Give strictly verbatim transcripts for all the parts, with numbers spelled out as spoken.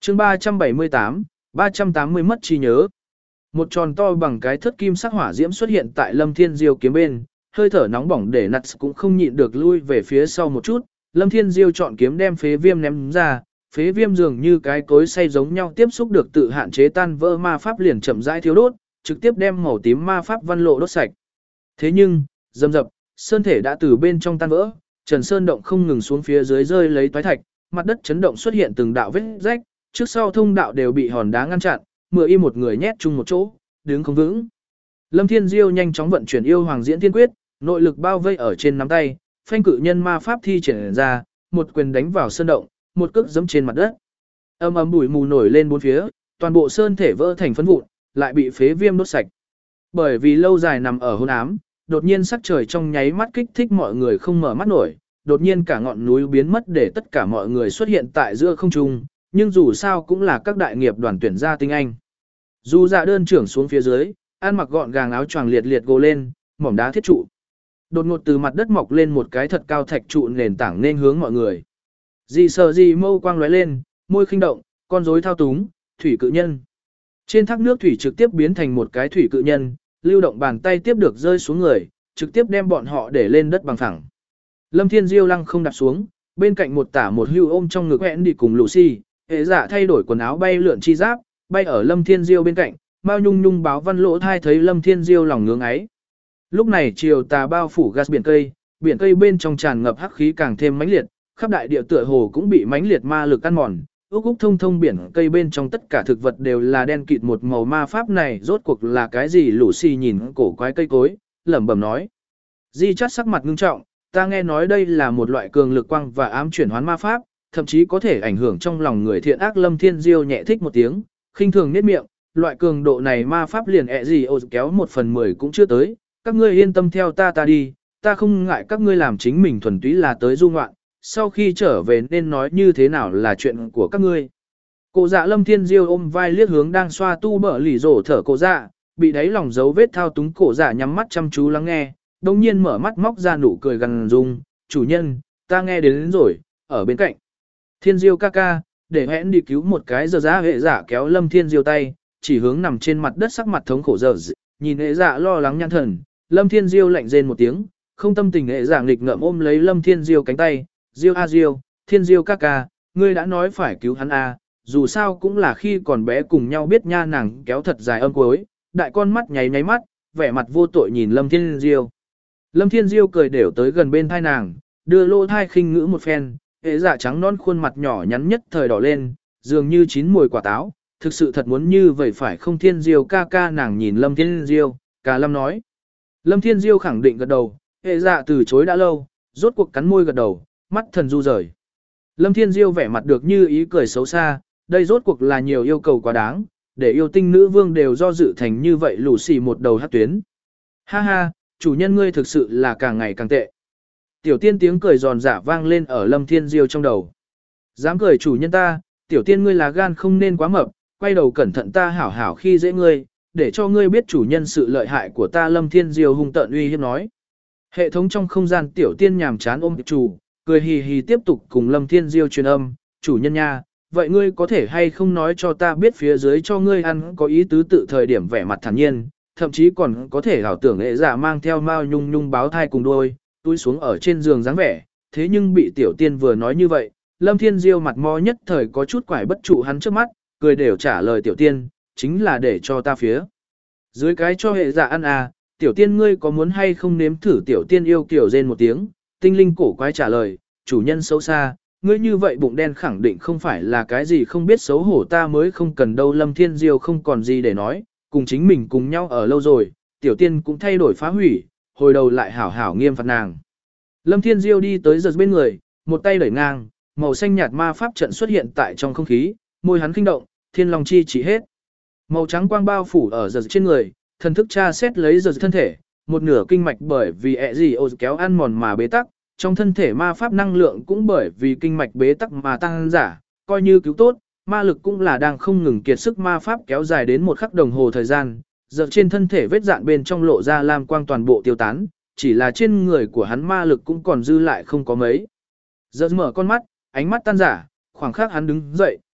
chương ba trăm bảy mươi tám, ba trăm tám mươi mất trí nhớ. Một tròn to bằng cái thất kim sắc hỏa diễm xuất hiện tại Lâm Thiên Diêu kiếm bên, hơi thở nóng bỏng để nặt cũng không nhịn được lui về phía sau một chút. Lâm Thiên Diêu chọn kiếm đem phế viêm ném ra, phế viêm dường như cái cối xay giống nhau tiếp xúc được tự hạn chế tan vỡ ma pháp liền chậm rãi thiếu đốt, trực tiếp đem màu tím ma pháp văn lộ đốt sạch. Thế nhưng, rầm rập, sơn thể đã từ bên trong tan vỡ, Trần Sơn động không ngừng xuống phía dưới rơi lấy toái thạch, mặt đất chấn động xuất hiện từng đạo vết rách, trước sau thông đạo đều bị hòn đá ngăn chặn, mưa y một người nhét chung một chỗ, đứng không vững. Lâm Thiên Diêu nhanh chóng vận chuyển yêu hoàng diễn thiên quyết, nội lực bao vây ở trên nắm tay, phanh cự nhân ma pháp thi triển ra, một quyền đánh vào sơn động, một cước giẫm trên mặt đất. Âm ầm bụi mù nổi lên bốn phía, toàn bộ sơn thể vỡ thành phấn vụn, lại bị phế viêm đốt sạch. Bởi vì lâu dài nằm ở hôn ám, đột nhiên sắc trời trong nháy mắt kích thích mọi người không mở mắt nổi, đột nhiên cả ngọn núi biến mất để tất cả mọi người xuất hiện tại giữa không trung, nhưng dù sao cũng là các đại nghiệp đoàn tuyển gia tinh anh. Dù dạ đơn trưởng xuống phía dưới, ăn mặc gọn gàng áo choàng liệt liệt gồ lên, mỏm đá thiết trụ. Đột ngột từ mặt đất mọc lên một cái thật cao thạch trụ nền tảng nên hướng mọi người. Dì sợ gì mâu quang lóe lên, môi khinh động, con rối thao túng, thủy cự nhân. Trên thác nước thủy trực tiếp biến thành một cái thủy cự nhân, lưu động bàn tay tiếp được rơi xuống người, trực tiếp đem bọn họ để lên đất bằng phẳng. Lâm Thiên Diêu lăng không đặt xuống, bên cạnh một tả một hưu ôm trong ngực hẹn đi cùng Lucy, hệ dạ thay đổi quần áo bay lượn chi giáp, bay ở Lâm Thiên Diêu bên cạnh, Mao Nhung Nhung báo văn lỗ thai thấy Lâm Thiên Diêu lòng ngưỡng ấy. Lúc này chiều tà bao phủ gas biển cây, biển cây bên trong tràn ngập hắc khí càng thêm mãnh liệt, khắp đại địa tựa hồ cũng bị mãnh liệt ma lực ăn mòn. Úc úc thông thông biển cây bên trong tất cả thực vật đều là đen kịt một màu ma pháp này rốt cuộc là cái gì? Lucy nhìn cổ quái cây cối, lẩm bẩm nói. Di chắt sắc mặt ngưng trọng, ta nghe nói đây là một loại cường lực quang và ám chuyển hoán ma pháp, thậm chí có thể ảnh hưởng trong lòng người thiện ác. Lâm Thiên Diêu nhẹ thích một tiếng, khinh thường niết miệng, loại cường độ này ma pháp liền ẹ gì ô kéo một phần mười cũng chưa tới, các ngươi yên tâm theo ta ta đi, ta không ngại các ngươi làm chính mình thuần túy là tới du ngoạn, sau khi trở về nên nói như thế nào là chuyện của các ngươi. Cổ dạ Lâm Thiên Diêu ôm vai liếc hướng đang xoa tu bở lì rổ thở cổ dạ, bị đáy lòng dấu vết thao túng cổ dạ nhắm mắt chăm chú lắng nghe, đồng nhiên mở mắt móc ra nụ cười gần dung, chủ nhân, ta nghe đến, đến rồi, ở bên cạnh. Thiên Diêu ca ca, để hẹn đi cứu một cái giờ giá hệ dạ kéo Lâm Thiên Diêu tay, chỉ hướng nằm trên mặt đất sắc mặt thống khổ giờ, nhìn hệ dạ lo lắng nhăn thần, Lâm Thiên Diêu lạnh rên một tiếng, không tâm tình hệ dạ nghịch ngợm ôm lấy Lâm Thiên Diêu cánh tay, Diêu a Diêu, Thiên Diêu ca ca, ngươi đã nói phải cứu hắn a, dù sao cũng là khi còn bé cùng nhau biết nha. Nàng kéo thật dài âm cuối, đại con mắt nháy nháy mắt, vẻ mặt vô tội nhìn Lâm Thiên Diêu. Lâm Thiên Diêu cười đều tới gần bên thai nàng, đưa lô thai khinh ngữ một phen, hệ dạ trắng non khuôn mặt nhỏ nhắn nhất thời đỏ lên, dường như chín mùi quả táo, thực sự thật muốn như vậy phải không? Thiên Diêu ca ca, nàng nhìn Lâm Thiên Diêu, cả Lâm nói. Lâm Thiên Diêu khẳng định gật đầu, hệ dạ từ chối đã lâu, rốt cuộc cắn môi gật đầu, mắt thần du rời. Lâm Thiên Diêu vẻ mặt được như ý cười xấu xa, đây rốt cuộc là nhiều yêu cầu quá đáng, để yêu tinh nữ vương đều do dự thành như vậy lù xì một đầu hát tuyến. Ha ha, chủ nhân ngươi thực sự là càng ngày càng tệ. Tiểu tiên tiếng cười giòn giả vang lên ở Lâm Thiên Diêu trong đầu. Dám cười chủ nhân ta, tiểu tiên ngươi là gan không nên quá mập, quay đầu cẩn thận ta hảo hảo khi dễ ngươi, để cho ngươi biết chủ nhân sự lợi hại của ta. Lâm Thiên Diêu hung tợn uy hiếp nói. Hệ thống trong không gian tiểu tiên nhàm chán ôm chủ, cười hì hì tiếp tục cùng Lâm Thiên Diêu truyền âm, chủ nhân nha, vậy ngươi có thể hay không nói cho ta biết phía dưới cho ngươi ăn có ý tứ tự thời điểm vẻ mặt thản nhiên, thậm chí còn có thể ảo tưởng hệ giả mang theo Mao Nhung Nhung báo thai cùng đôi, túi xuống ở trên giường dáng vẻ, thế nhưng bị tiểu tiên vừa nói như vậy, Lâm Thiên Diêu mặt mo nhất thời có chút quải bất trụ hắn trước mắt, cười đều trả lời tiểu tiên, chính là để cho ta phía dưới cái cho hệ giả ăn à, tiểu tiên ngươi có muốn hay không nếm thử? Tiểu tiên yêu kiểu rên một tiếng, tinh linh cổ quái trả lời, chủ nhân xấu xa, ngươi như vậy bụng đen khẳng định không phải là cái gì không biết xấu hổ, ta mới không cần đâu. Lâm Thiên Diêu không còn gì để nói, cùng chính mình cùng nhau ở lâu rồi, tiểu tiên cũng thay đổi phá hủy, hồi đầu lại hảo hảo nghiêm phạt nàng. Lâm Thiên Diêu đi tới giật bên người, một tay đẩy ngang, màu xanh nhạt ma pháp trận xuất hiện tại trong không khí, môi hắn kinh động, thiên long chi chỉ hết. Màu trắng quang bao phủ ở giật trên người, thần thức tra xét lấy giật thân thể, một nửa kinh mạch bởi vì ẹ gì ô kéo ăn mòn mà bế tắc, trong thân thể ma pháp năng lượng cũng bởi vì kinh mạch bế tắc mà tăng giả, coi như cứu tốt, ma lực cũng là đang không ngừng kiệt sức. Ma pháp kéo dài đến một khắc đồng hồ thời gian, giờ trên thân thể vết dạn bên trong lộ ra lam quang toàn bộ tiêu tán, chỉ là trên người của hắn ma lực cũng còn dư lại không có mấy. Giờ mở con mắt, ánh mắt tan giả, khoảng khắc hắn đứng dậy,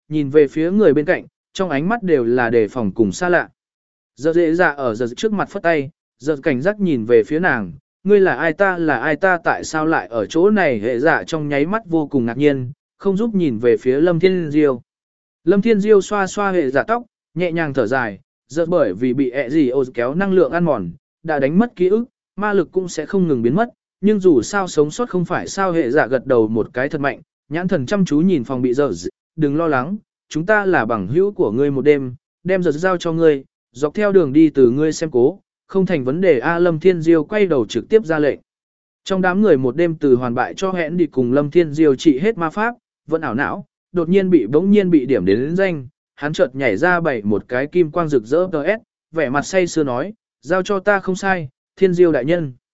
nhìn về phía người bên cạnh, trong ánh mắt đều là đề phòng cùng xa lạ. Giờ dễ dạ ở giờ trước mặt phất tay, giờ cảnh giác nhìn về phía nàng, ngươi là ai ta là ai ta tại sao lại ở chỗ này hệ dạ trong nháy mắt vô cùng ngạc nhiên, không giúp nhìn về phía Lâm Thiên Diêu. Lâm Thiên Diêu xoa xoa hệ dạ tóc, nhẹ nhàng thở dài, giờ bởi vì bị ẹ gì ô kéo năng lượng ăn mòn, đã đánh mất ký ức, ma lực cũng sẽ không ngừng biến mất, nhưng dù sao sống sót không phải sao hệ dạ gật đầu một cái thật mạnh, nhãn thần chăm chú nhìn phòng bị giờ, đừng lo lắng, chúng ta là bằng hữu của ngươi một đêm, đem giờ giao cho ngươi, dọc theo đường đi từ ngươi xem cố, không thành vấn đề A Lâm Thiên Diêu quay đầu trực tiếp ra lệnh. Trong đám người một đêm từ hoàn bại cho hẹn đi cùng Lâm Thiên Diêu trị hết ma pháp, vẫn ảo não, đột nhiên bị bỗng nhiên bị điểm đến, đến danh, hắn chợt nhảy ra bảy một cái kim quang rực rỡ tê ét, vẻ mặt say sưa nói, giao cho ta không sai, Thiên Diêu đại nhân.